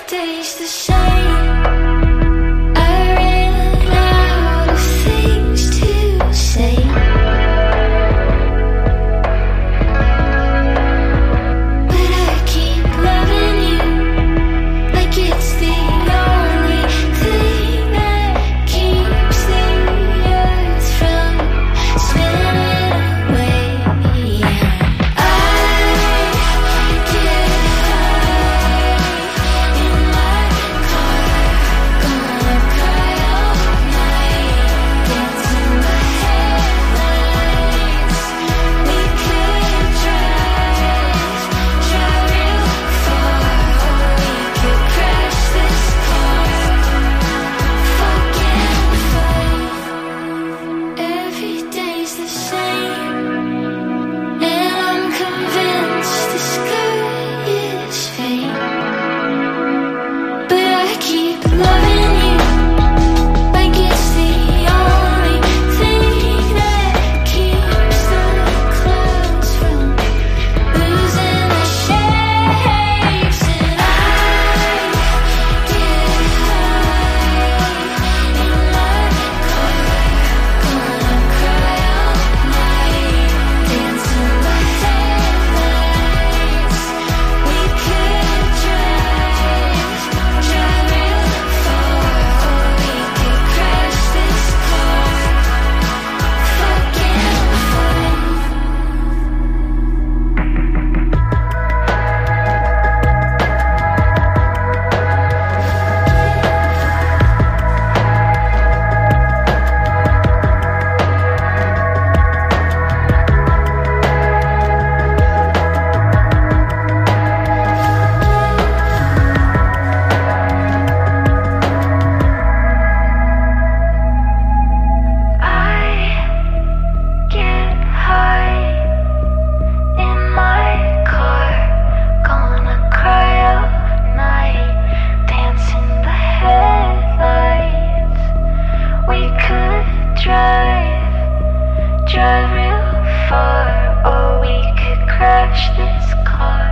day's the same. I ran out of things to say. But I keep loving you like it's the only thing that keeps the earth from spinning away. I get high in my car, gonna cry all night, dancing the headlights. We could drive real far, or we could crash this car, fucking fun. Every day's the same, and I'm convinced the sky is fake. But I keep loving you like it's the only thing that keeps the clouds from losing their shapes. And I get high in my car, gonna cry all night, dancing the headlights. We could drive real far, or we could crash this car, fucking fun. I get high in my car, gonna cry all night, dancing the headlights. We could drive real far, or we could crash this car.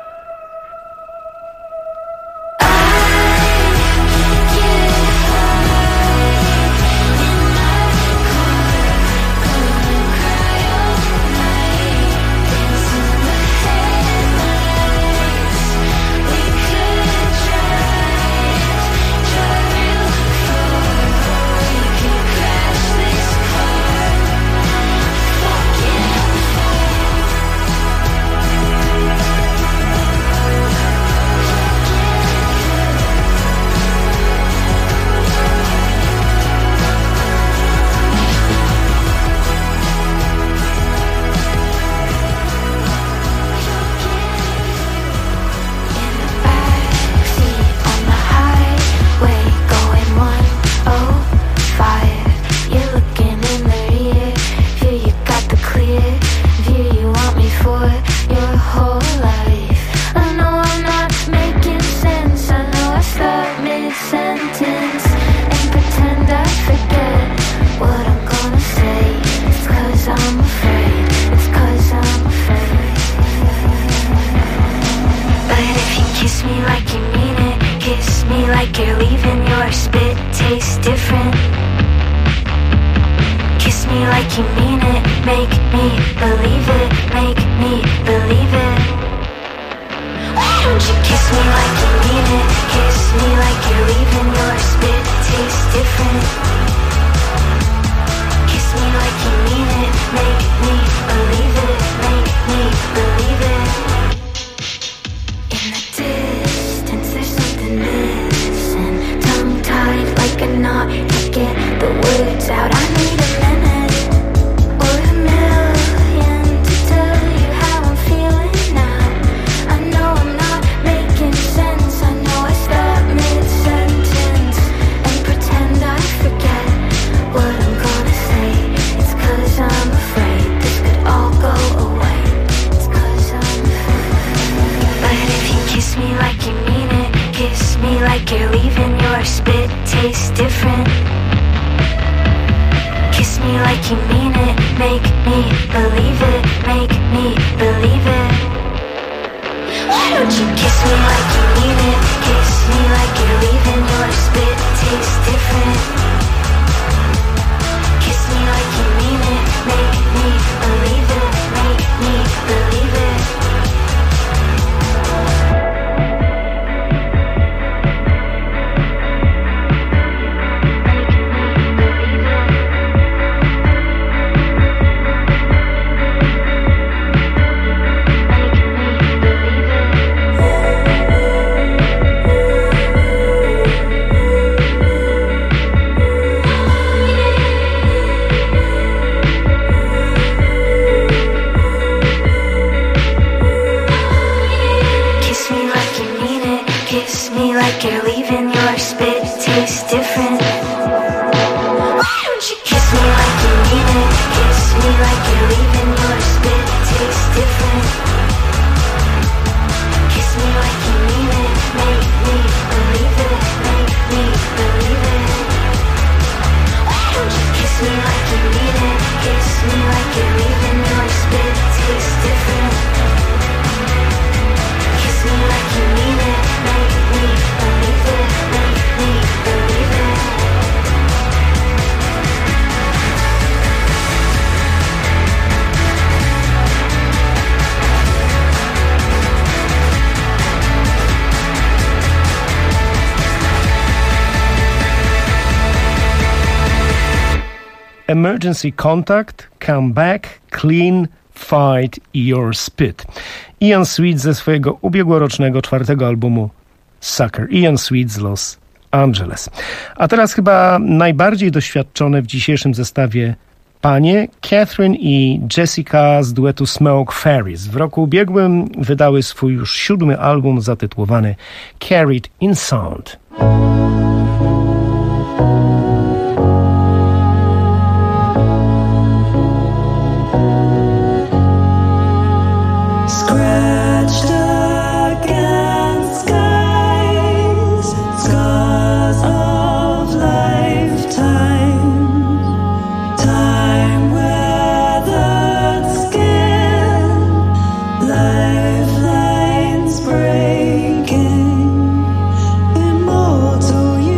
Like you're leaving, your spit tastes different. Kiss me like you mean it, make me believe it, make me believe it. Why don't you kiss me like you mean it, kiss me like you're leaving, your spit tastes different. Kiss me like you mean it, make me believe it, make me believe it. In the distance there's something missing, tongue-tied like a knot, can't get the words out. I need a minute or a million to tell you how I'm feeling now. I know I'm not making sense, I know I stop mid-sentence and pretend I forget what I'm gonna say. It's 'cause I'm afraid this could all go away. It's 'cause I'm afraid. But if you kiss me like you mean it, kiss me like you're leaving, your spit tastes different. Kiss me like you mean it, make me believe it, make me believe it. Why don't you kiss me like you mean it, kiss me spit tastes different. Why don't you kiss me like you mean it? Kiss me like you're leaving. Your spit tastes different. Kiss me like you mean it. Make me believe it. Make me believe it. Why don't you kiss me like you mean it? Kiss me like you're leaving. Your spit tastes different. Kiss me like you mean it. Make me believe it. Make me believe it. Emergency Contact, Come Back, Clean, Fight Your Spit. Ian Sweet ze swojego ubiegłorocznego 4. albumu Sucker. Ian Sweet z Los Angeles. A teraz chyba najbardziej doświadczone w dzisiejszym zestawie panie, Catherine i Jessica z duetu Smoke Fairies. W roku ubiegłym wydały swój już 7. album zatytułowany Carried in Sound. Scratched against skies, scars of lifetime, time weathered skin, lifelines breaking, immortal.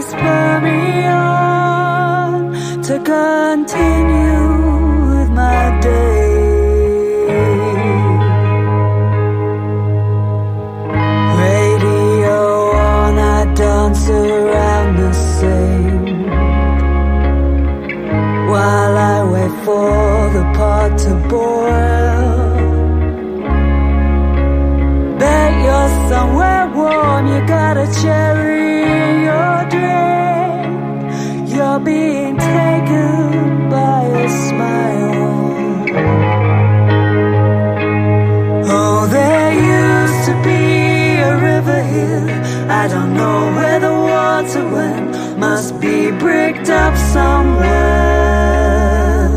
spur me on to continue with my day. Radio on, I dance around the same while I wait for the pot to boil. Bet you're somewhere warm, you got a cherry in your drink. You're being taken by a smile. Oh, there used to be a river here. I don't know where the water went. Must be bricked up somewhere.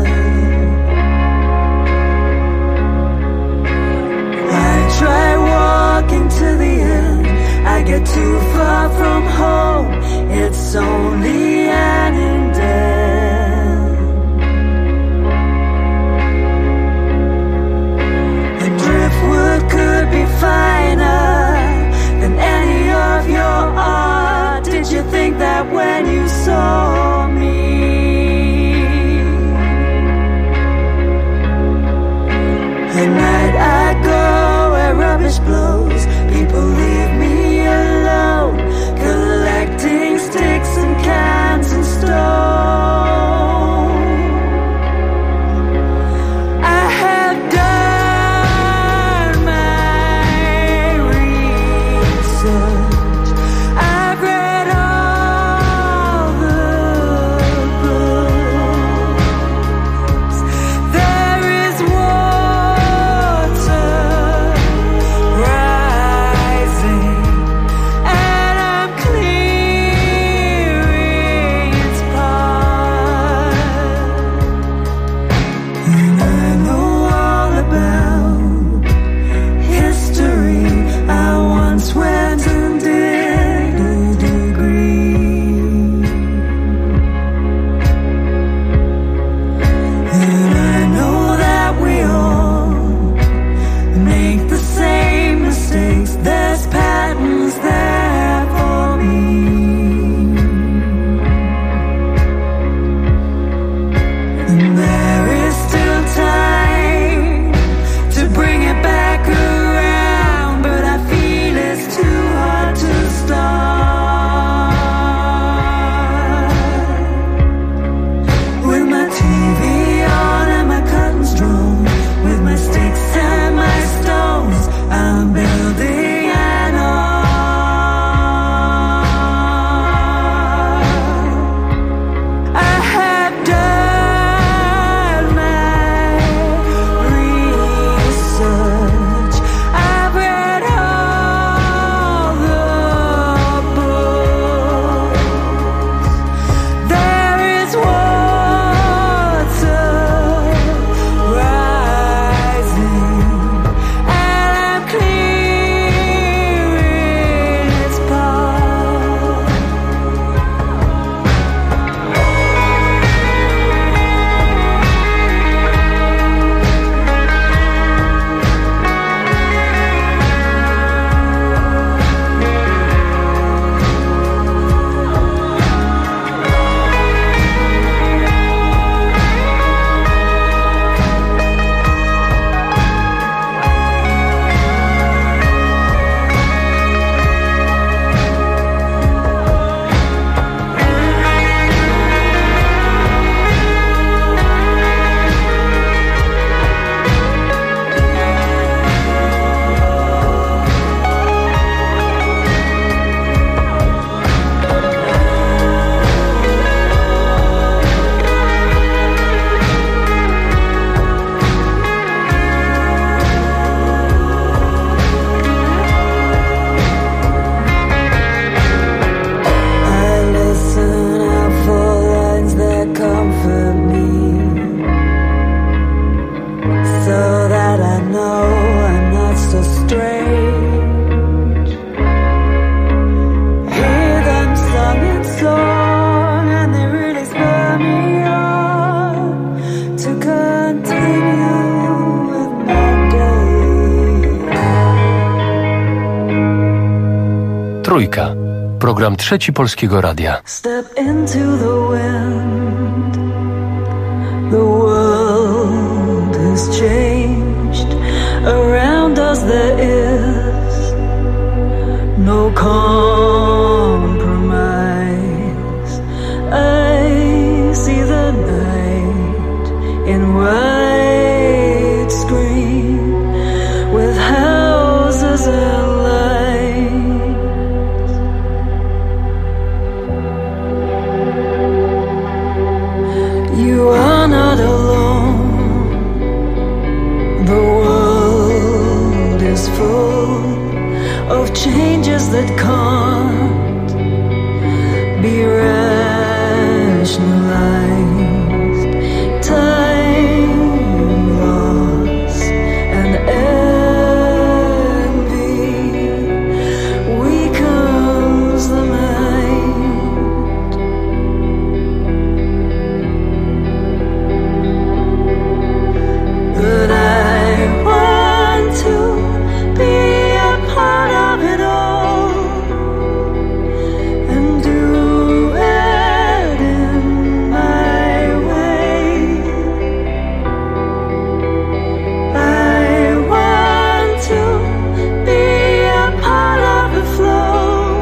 I try walking to the end. I get too far from home. It's only an indent. And driftwood could be finer than any of your art. Did you think that when you saw me? At night I go where rubbish blows. People leave me alone, collecting sticks and cans and stone. I have done my research. I've read all the books. There is water rising, and I'm clearing its path. And I know all about history. I once went and did a degree. And I know that we all make the same mistakes. There's patterns there for me. And there is still time to bring it back around, but I feel it's too hard to start. With my TV on and my curtains drawn, with my sticks and my stones, I'm building an art. I have done my research. I've read all the books. There is water rising, and I'm clearing its path. I listen out for lines that comfort me, so that I know I'm not so strange. Hear them sung in song, and they really spur me on to continue with my day. Trójka. Program Trzeci Polskiego Radia. Step into the wind. The world has changed. Around us there is no compromise. I see the night in white screen with houses and lights. You are not alone. The world is full of changes that can't be rationalized. Time loss and envy weakens the mind. But I want to be a part of it all and do it in my way. I want to be a part of the flow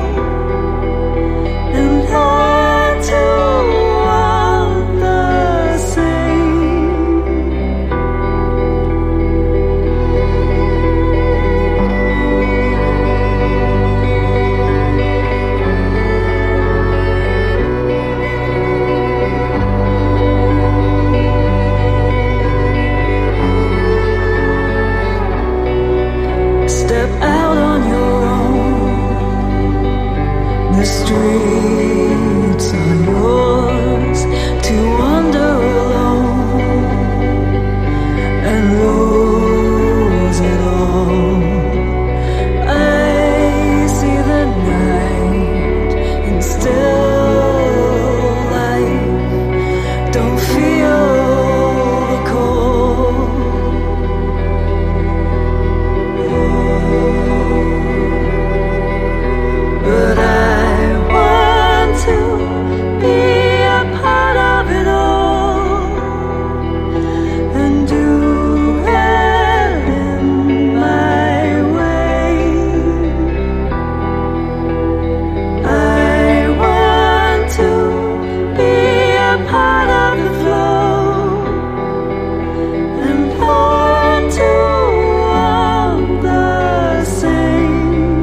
and learn to want the same. Step out on your own. The streets are yours to wander alone and lose it all. I see the night in still life. Don't feel the cold. But I want to be a part of it all and do it in my way. I want to be a part of the flow and learn to want the same.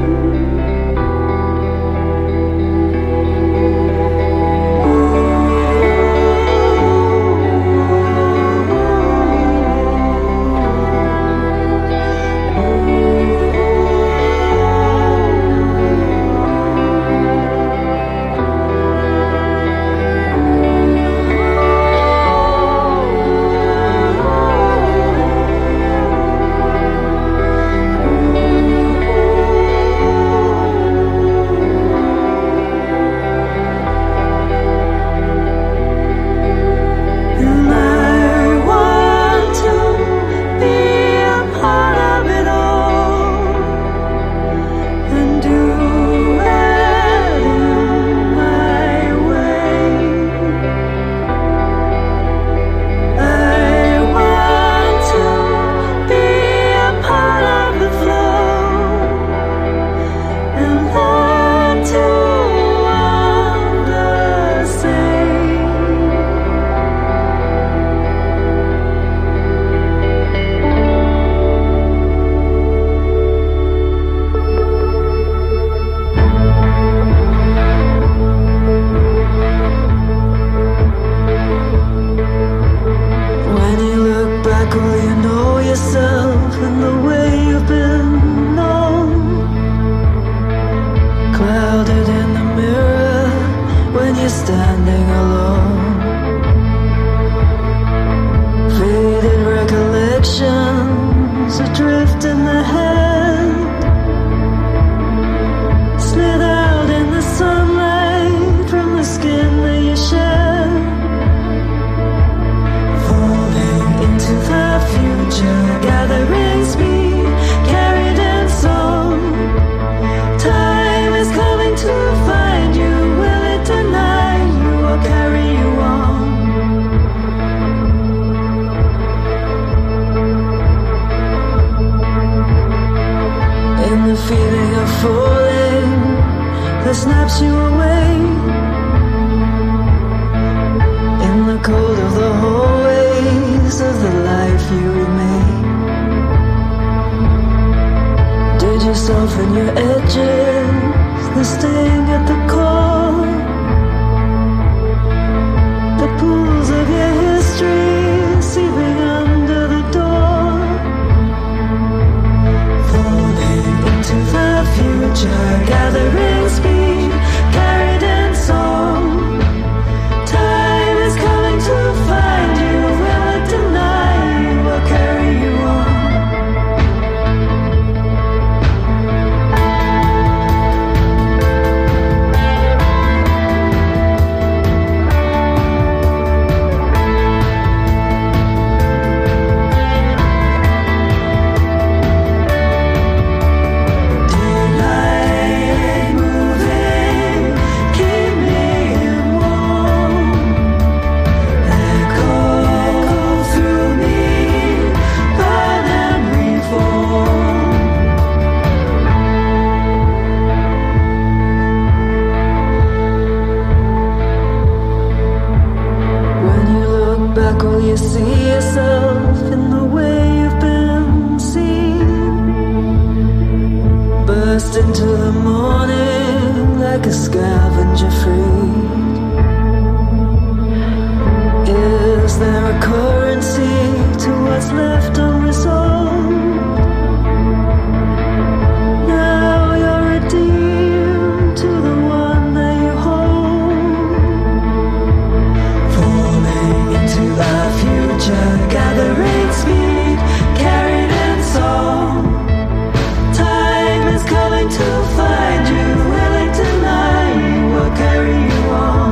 And I want to be a part of it all and do it in my way. I want to be a part of the flow and learn to want the same. When you look back, will you know yourself and the way you've been known? Clouded in the mirror when you're standing alone. Faded recollections adrift in the head. Slid out in the sunlight from the skin that you shed. Falling into the future, gathering speed, carried in song. Time is coming to find of falling that snaps you away in the cold of the hallways of the life you made. Did you soften your edges, the sting at the core, the pools of your history seeping under the door, falling into the future, gathering speed, carried in song. Time is coming to find you, will it deny you or carry you on? You see yourself in the way you've been seen, burst into the morning like a scavenger freed. Is there a currency to what's left unresolved? Now you're redeemed to the one that you hold, falling into our future, gathering speed, carried in song. Time is coming to find you, will it deny you or carry you on?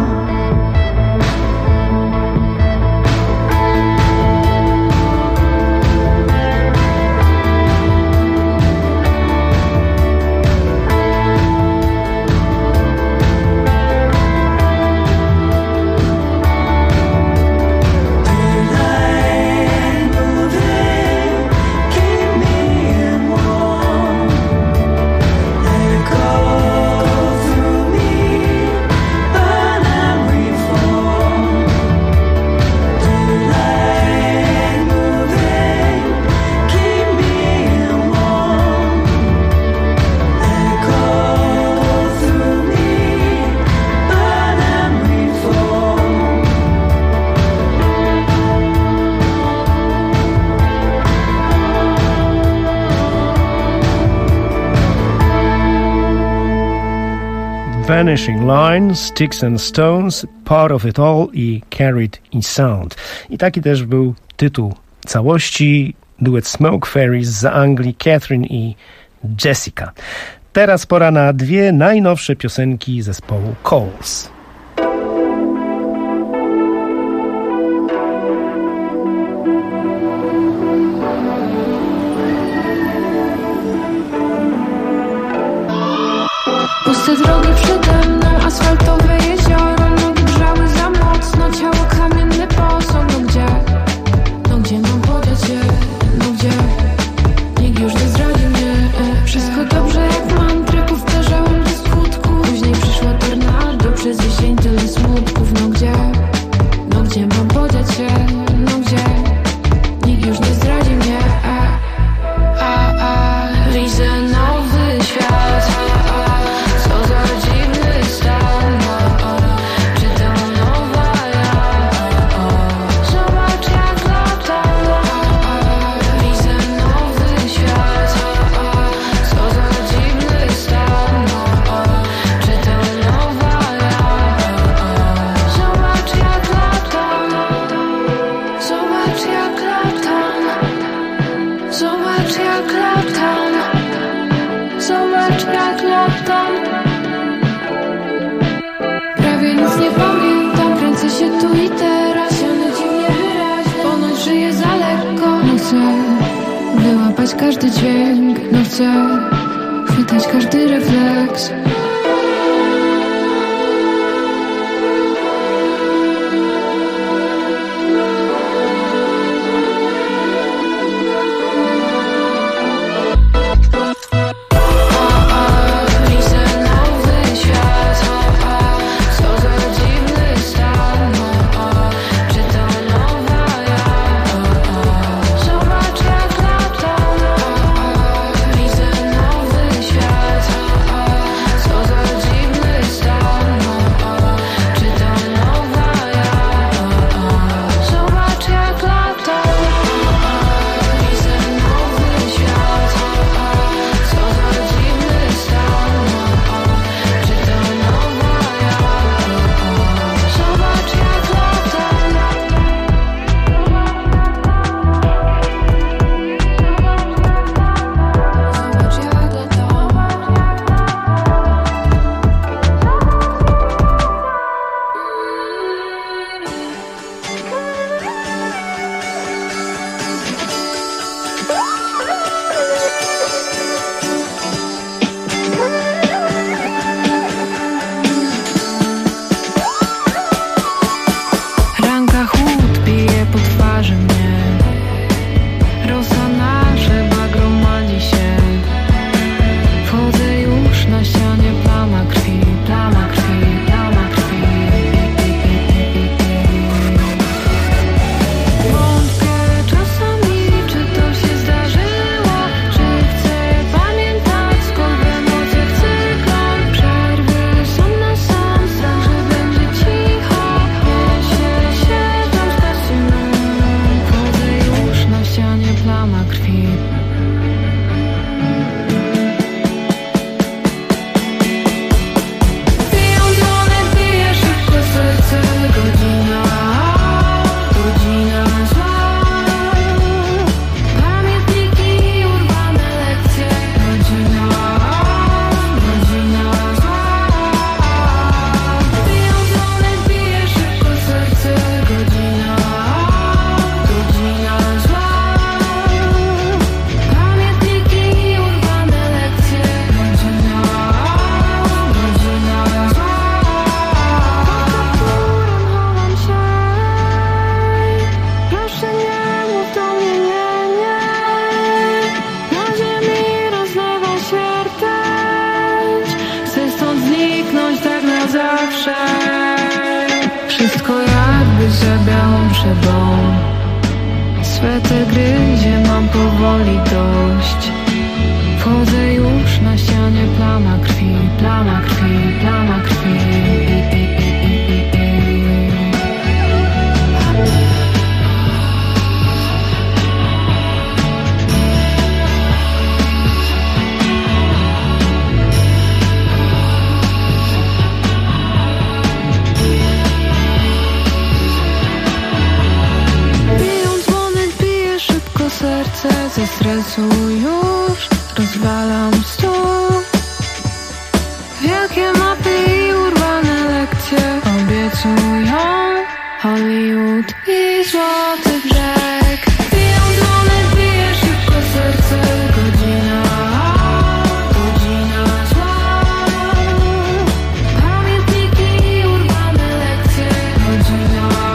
Vanishing Line, Sticks and Stones, Part of It All i Carried in Sound. I taki też był tytuł całości, duet Smoke Fairies z Anglii, Catherine i Jessica. Teraz pora na dwie najnowsze piosenki zespołu Coles. Puste drogi przede mną, asfaltowe jezioro, nogi grzały za mocno, ciało kamienny posąg. No gdzie mam podziać się, no gdzie? Nikt już nie zdradzi mnie, wszystko dobrze jak mantrę, powtarzałem do skutku. Później przyszło tornado, przez jesień tyle smutków. No gdzie mam podziać się, no gdzie? Nikt już nie zdradzi mnie, widzę nowy świat. Co za dziwny stan, czy to nowa ja? Zobacz jak latam, widzę nowy świat. Co za dziwny stan, czy to nowa ja? Zobacz jak latam, zobacz jak latam, zobacz jak latam. Zobacz jak latam. Prawie nic nie pamiętam, kręcę się tu i teraz. Siony dziwnie wyraźne, ponoć żyję za lekko. No chcę wyłapać każdy dźwięk, no chcę chwytać każdy refleks. zawsze. Wszystko jakby za białą przebą. Swe te gryzie mam powoli dość. Wchodzę już na ścianie, plama krwi, plama krwi, plama krwi. Serce ze stresu już rozwalam stół. Wielkie mapy i urwane lekcje obiecują Hollywood i złoty brzeg. Biją dzwony, bije szybko serce, godzina zła. Pamiętniki i urwane lekcje, godzina zła.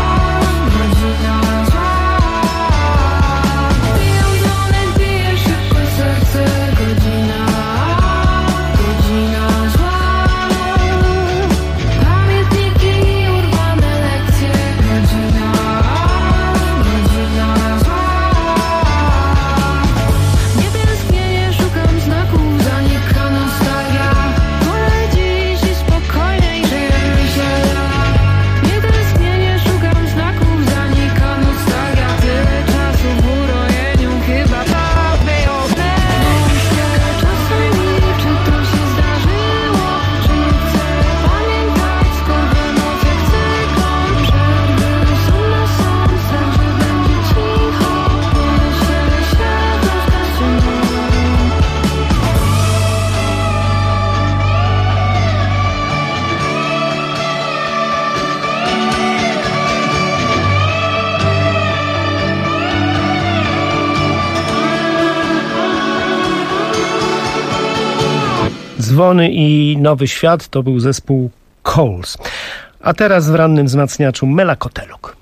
Dzwony i Nowy Świat to był zespół Coles. A teraz w rannym wzmacniaczu Mela Koteluk.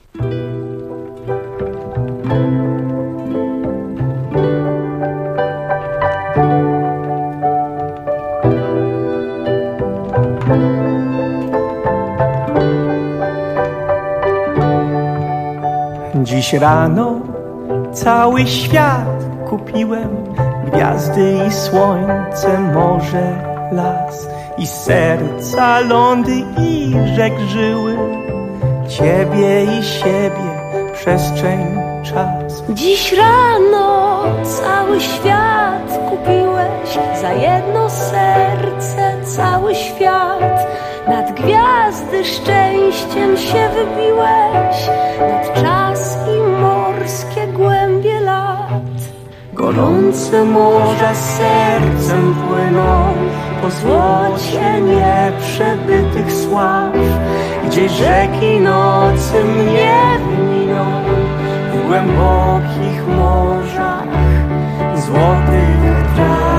Dziś rano cały świat kupiłem. Gwiazdy i słońce, morze, las i serca, lądy i rzek żyły. Ciebie i siebie, przestrzeń, czas. Dziś rano cały świat kupiłeś za jedno serce, cały świat. Nad gwiazdy szczęściem się wybiłeś, nad czas i morskie głębie lat. Gorące morza sercem płyną po złocie nieprzebytych sław, gdzie rzeki nocy mnie wyminą w głębokich morzach złotych traw.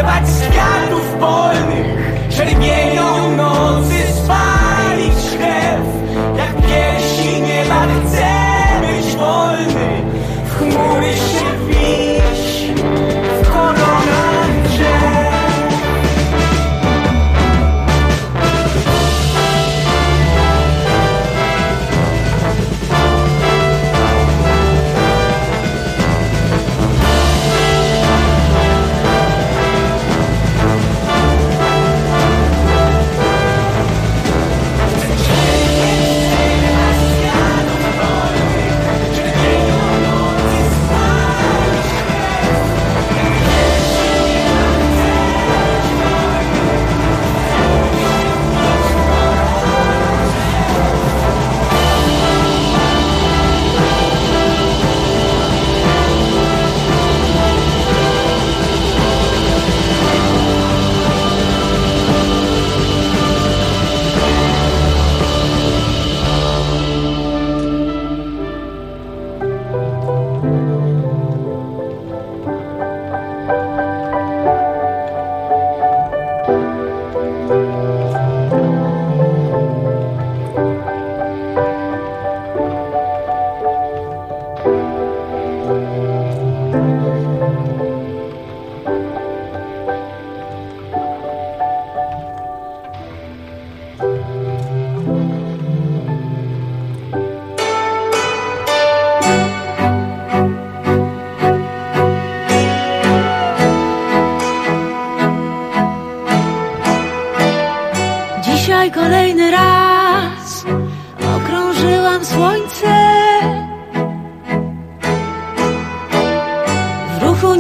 Czerwienią nocy spalić chleb.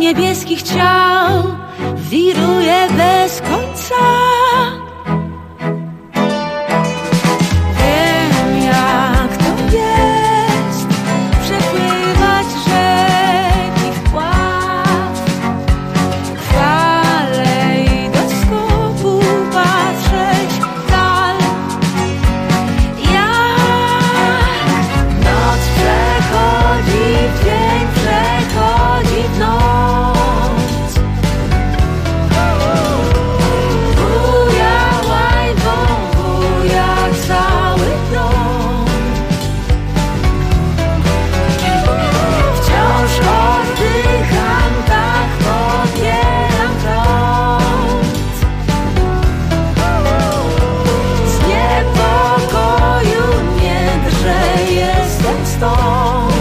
niebieskich ciał wiruje bez końca. Wiem, jak to jest przepływać rzeki wpław, fale i do skoku patrzeć w dal. Jak noc przechodzi w dzień, przechodzi w noc. Buja łajbą, buja cały dom. Wciąż oddycham, tak podbieram prąd. Z niepokoju nie drże, jestem stąd.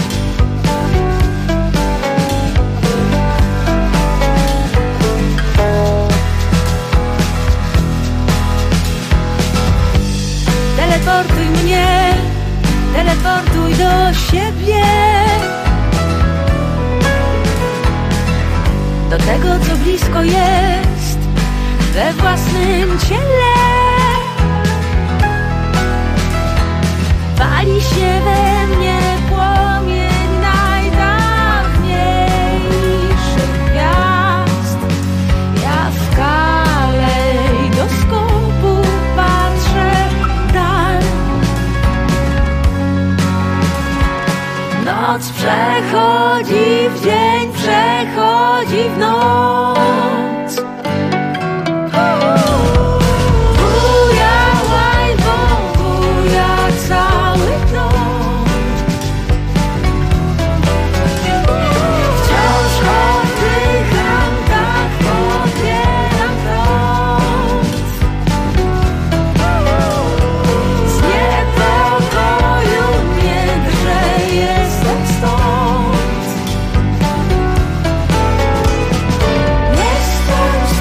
Teleportuj mnie, teleportuj do siebie, do tego, co blisko jest we własnym ciele. Pali się we mnie płomień najdawniejszych gwiazd. Ja w kalejdoskopu patrzę w dal. Noc przechodzi w dzień, przechodzi w noc. Buja łajbą, buja cały dom. Wciąż oddycham, tak podbieram prąd. Z niepokoju nie drże, jestem stąd. Jestem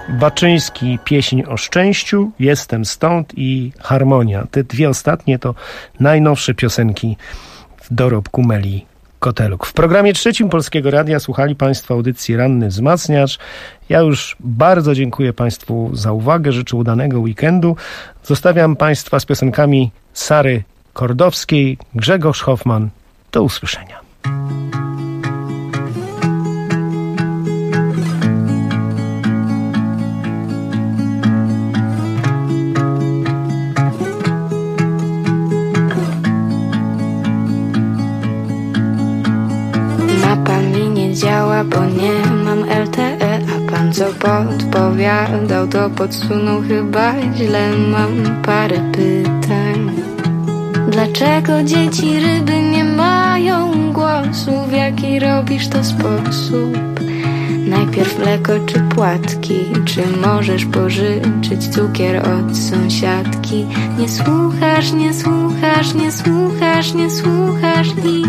Baczyński, pieśń o szczęściu, Jestem stąd i Harmonia. Te dwie ostatnie to najnowsze piosenki w dorobku Meli Koteluk. W programie trzecim Polskiego Radia słuchali Państwo audycji Ranny Wzmacniacz. Ja już bardzo dziękuję Państwu za uwagę, życzę udanego weekendu. Zostawiam Państwa z piosenkami Sary Kordowskiej, Grzegorz Hoffman. Do usłyszenia. Mapa mi nie działa, bo nie mam LTE, a pan co podpowiadał, to podsunął chyba źle. Mam parę pytań. Dlaczego dzieci ryby nie mają głosu? W jaki robisz to sposób? Najpierw mleko czy płatki? Czy możesz pożyczyć cukier od sąsiadki? Nie słuchasz, nie słuchasz, nie słuchasz, nie słuchasz i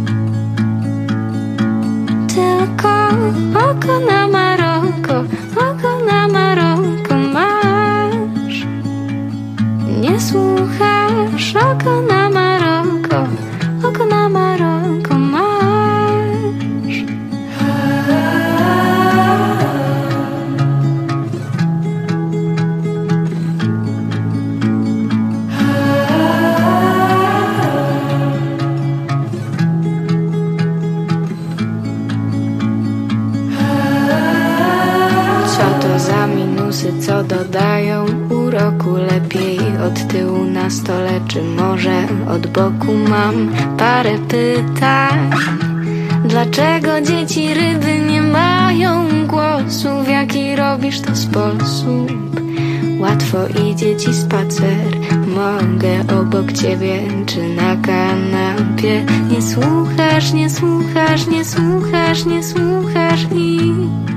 tylko oko na Maroko masz. Nie słuchasz, oko na Maroko masz. Co to za minusy, co dodają uroku? Lepiej od tyłu na stole, czy może od boku? Mam parę pytań. Dlaczego dzieci ryby nie mają głosu? W jaki robisz to sposób? Łatwo idzie ci spacer, mogę obok ciebie czy na kanapie. Nie słuchasz, nie słuchasz, nie słuchasz, nie słuchasz i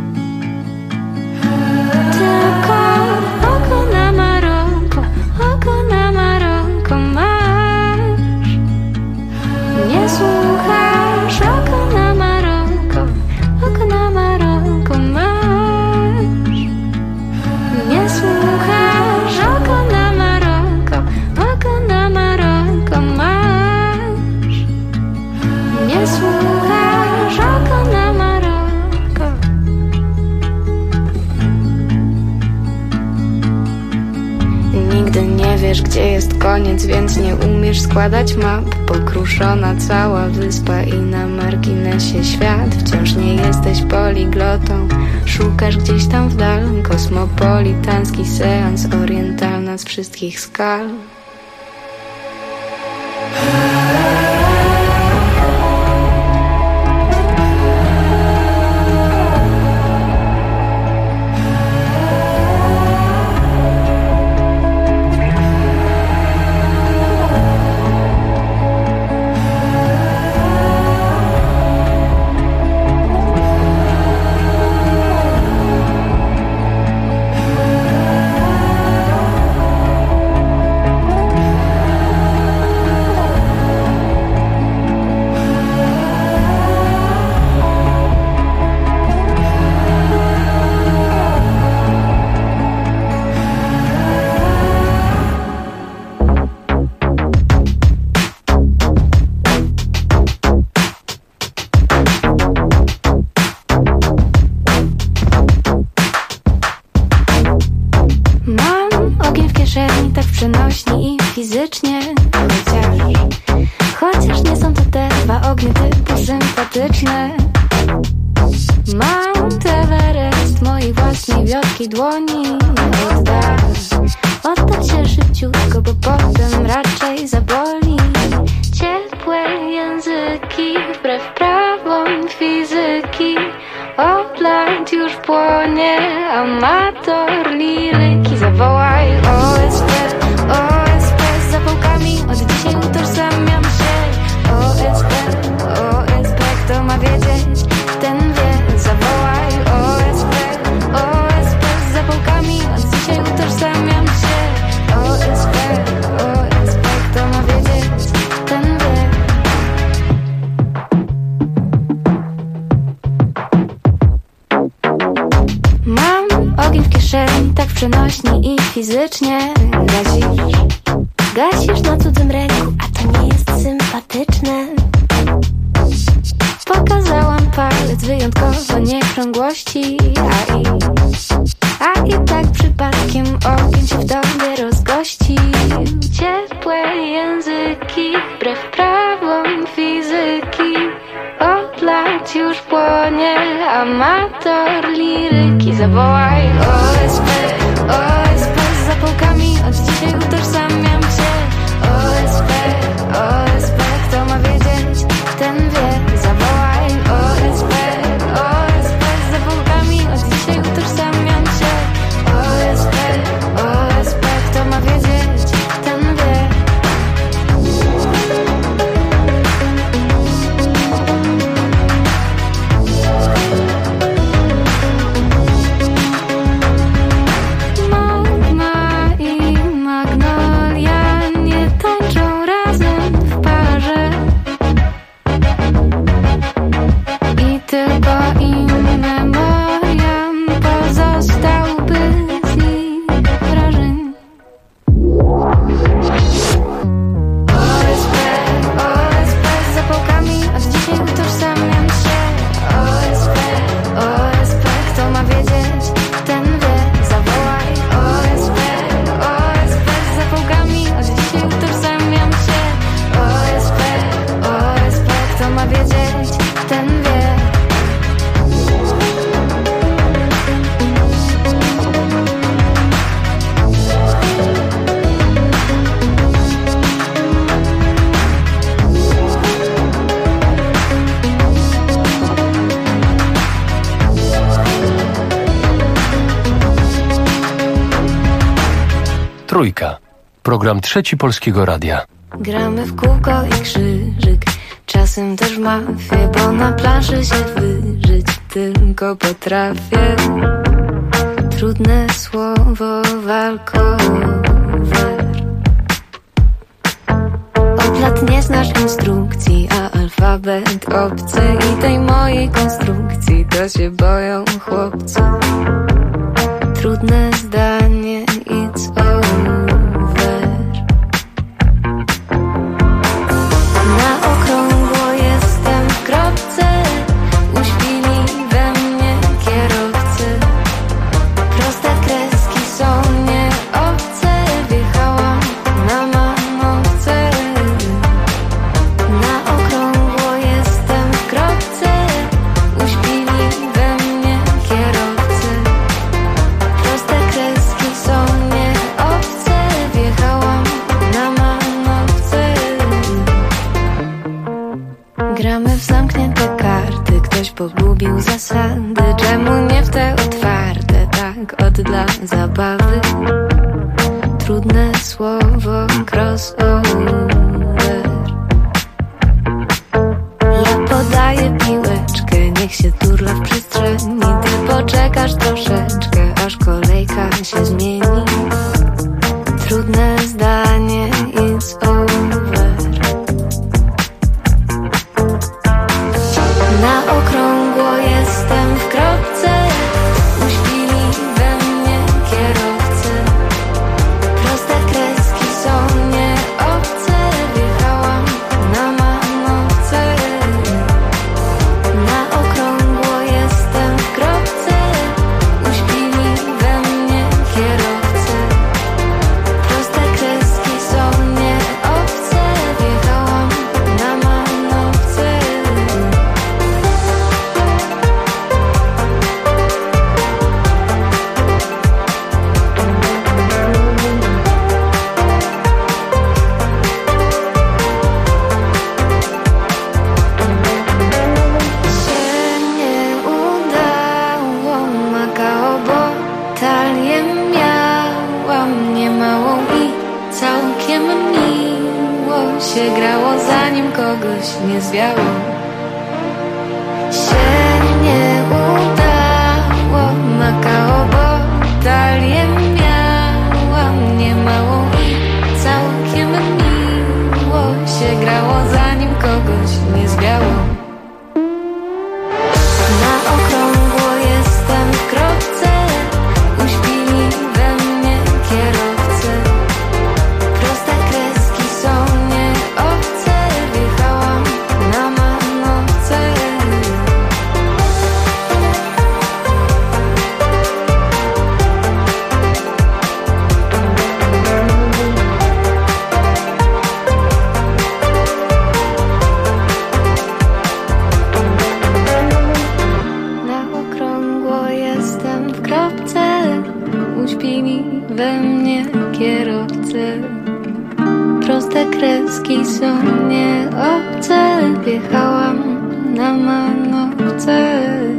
tylko oko na Maroko masz. Nie słuchasz, oko na Maroko masz. Nie słuchasz, oko na Maroko masz. Nie słuchasz, oko na Maroko. Nigdy nie wiesz, gdzie jest koniec, więc nie umiesz składać map. Pokruszona cała wyspa i na marginesie świat. Wciąż nie jesteś poliglotą, szukasz gdzieś tam w dal. Kosmopolitański seans, orientalna z wszystkich skal. Tak przenośni i fizycznie, chociaż nie są to te dwa ognie typu sympatyczne. Mam Everest mojej własnej wiotkiej dłoni. Oddać się szybciutko, bo potem raczej zaboli. Ciepłe języki wbrew prawom fizyki. Od lat już płonie amator liryki. Zawołaj OSP, OSP z zapałkami. Od dzisiaj utożsamiam się. OSP, OSP, kto ma wiedzieć, ten wie. Zawołaj OSP, OSP z zapałkami. Od dzisiaj utożsamiam się. OSP, OSP, kto ma wiedzieć, ten wie. Mam ogień w kieszeni. przestrzeń, tak przenośni i fizycznie gasisz na cudzym ręku, a to nie jest sympatyczne. Pokazałam palec wyjątkowo niekrągłości, a i tak przypadkiem ogień się w tobie rozgości. Ciepłe języki wbrew prawom fizyki, od lat już płonie amator liryki. Zawołaj OSP, OSP, z zapałkami od dzisiaj utożsamiam się. OSP, OSP, kto ma wiedzieć, ten wie. Zawołaj OSP, OSP, z zapałkami od dzisiaj utożsamiam się. OSP, OSP, kto ma wiedzieć, ten wie. Magma i magnolia nie tańczą razem w parze i tylko in memoriam pozostałby z ich wrażeń. OSP, OSP, z zapałkami od dzisiaj utożsamiam się. OSP, OSP, kto ma wiedzieć, ten wie. Zawołaj OSP, OSP, z zapałkami od dzisiaj utożsamiam się. OSP, OSP, kto ma wiedzieć, ten wie. Trójka. Program Trzeci Polskiego Radia. Gramy w kółko i krzyżyk, czasem też mafię, bo na planszy się wyżyć tylko potrafię. Trudne słowo walkowe. Od lat nie znasz instrukcji, a alfabet obcy i tej mojej konstrukcji to się boją chłopcy. Trudne zdanie, it's over. Na okrągło jestem w kropce, uśpili we mnie kierowcy. Proste kreski są nieobce, wjechałam na manowce. Na okrągło jestem w kropce, uśpili we mnie kierowcy. Proste kreski są nieobce, wjechałam na manowce. Gramy w zamknięte karty, ktoś pogubił zasady. Czemu nie w te otwarte, tak od dla zabawy? Trudne słowo crossover. Ja podaję piłeczkę, niech się turla w przestrzeni. Ty poczekasz troszeczkę, aż kolejka się zmieni. Trudne zdanie, it's over. Na okrągło jestem w kropce, uśpili we mnie kierowcy. Proste kreski są nieobce, wjechałam na manowce. Na okrągło jestem w kropce, uśpili we mnie kierowcy. Proste kreski są nieobce, wjechałam na manowce. Się nie udało, Makao, bo talię miałam niemałą i całkiem miło się grało, zanim kogoś nie zwiało. Się nie udało, Makao, bo talię miałam niemałą i całkiem miło się grało, zanim kogoś nie zwiało. Na okrągło jestem w kropce, uśpili we mnie kierowcę. Proste kreski są nie obce, wjechałam na manowce.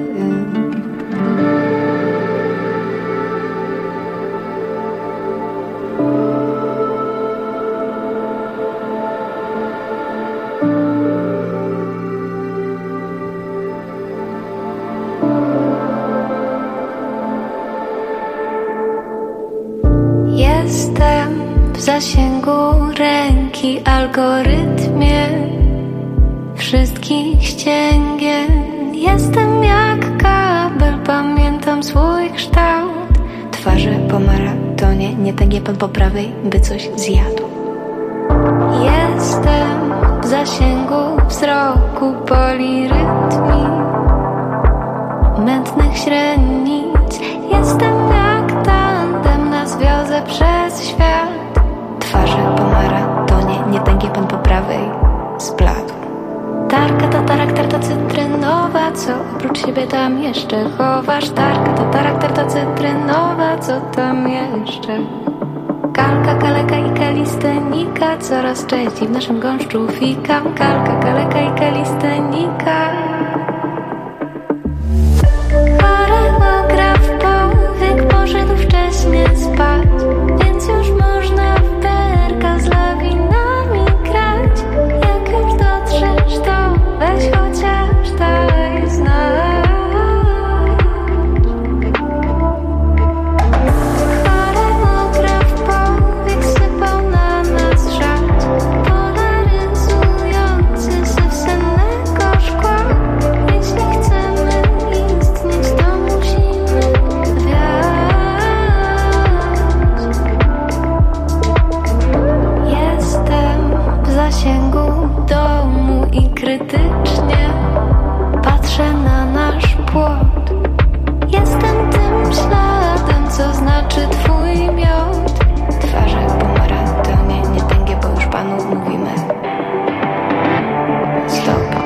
Jestem w zasięgu ręki, algorytmie wszystkich ścięgien. Jestem jak kabel, pamiętam swój kształt. Twarze po maratonie, nie tęgie pan po prawej, by coś zjadł. Jestem w zasięgu wzroku polirytmii, mętnych średnic. Jestem jak tandem na zwiozę przez świat. Twarze po maratonie, nie tęgie pan po prawej, zbladł. Tarka, tatarak, tarta cytrynowa, co oprócz siebie tam jeszcze chowasz? Tarka, tatarak, tarta cytrynowa, co tam jeszcze? Kalka, kaleka i kalistenika, coraz częściej w naszym gąszczu fikam. Kalka, kaleka i kalistenika. Choreograf powiek poszedł wcześnie spać, więc już można w perka z lawinami grać. Jak już dotrzesz, to weź chociaż daj znać. Choreograf powiek sypał na nas żart, polaryzujący syf sennego szkła. Jeśli chcemy istnieć, to musimy wiać. Jestem w zasięgu domu i krytycznie patrzę na nasz płot. Jestem tym śladem, co znaczy twój miód. Twarze po maratonie, nie tęgie, bo już panu mówimy stop.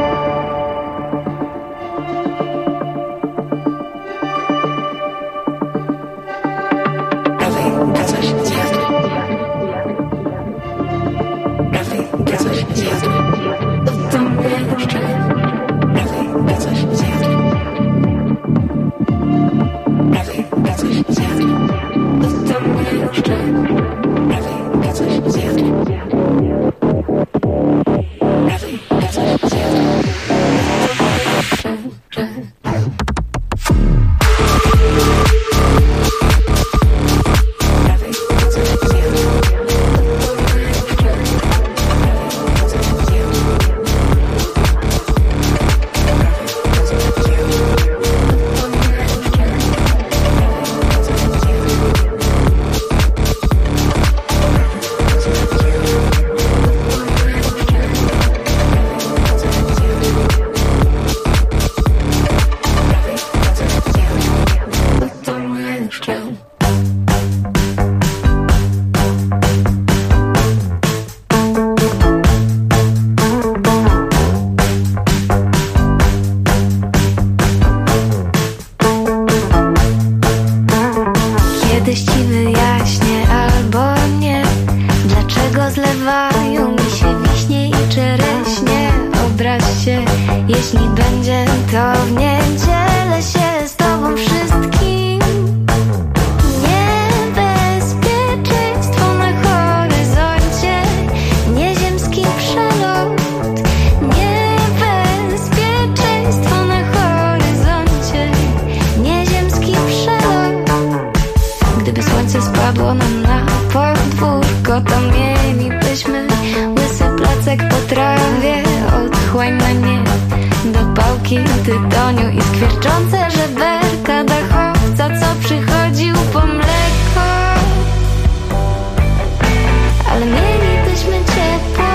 Prawej, da coś zjadł. Prawej, da coś zjadł. To mnie jeszcze. Prawej, da coś zjadł. Prawej, da coś zjadł. To mnie jeszcze. Prawej, da coś zjadł. Prawej, da coś zjadł. Kiedyś ci wyjaśnię albo nie, dlaczego zlewają mi się wiśnie i czereśnie. Obraź się, jeśli będzie to w niedzielę się z tobą wszystkim. Niebezpieczeństwo na horyzoncie, nieziemski przelot. Niebezpieczeństwo na horyzoncie, nieziemski przelot. Gdyby słońce spadło nam na podwórko, to mielibyśmy łysy placek po trawie. Otchłań na nie do pałki tytoniu i skwierczące żeberka dachowca, co przychodził po mleko. Ale mielibyśmy ciepło,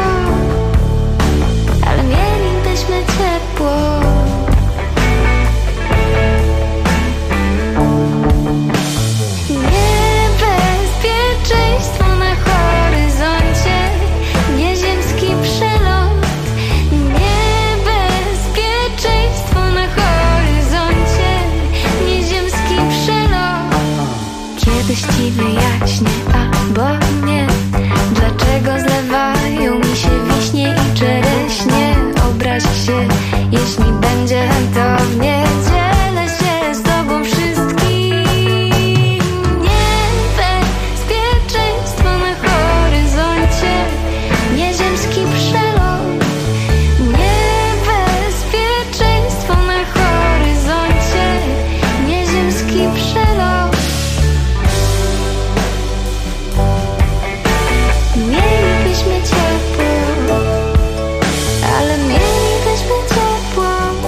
ale mielibyśmy ciepło. Niebezpieczeństwo na horyzoncie, nieziemski przelot. Niebezpieczeństwo na horyzoncie. kiedyś ci wyjaśnię, albo nie. Dlaczego zlewają mi się wiśnie i czereśnie? Obraź się, jeśli będzie chętownie. Dzielę się z tobą wszystkim. Niebezpieczeństwo na horyzoncie, nieziemski przelot. Niebezpieczeństwo na horyzoncie, nieziemski przelot. Mielibyśmy ciepło, ale mielibyśmy ciepło.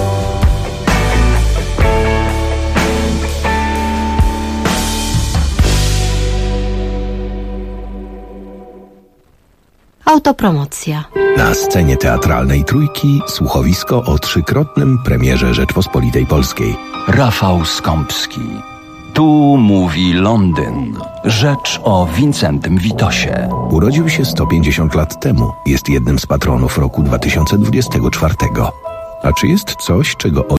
Autopromocja. Na scenie teatralnej Trójki słuchowisko o 3-krotnym premierze Rzeczpospolitej Polskiej. Rafał Skąpski. Tu mówi Londyn. Rzecz o Wincentym Witosie. Urodził się 150 lat temu. Jest jednym z patronów roku 2024. A czy jest coś, czego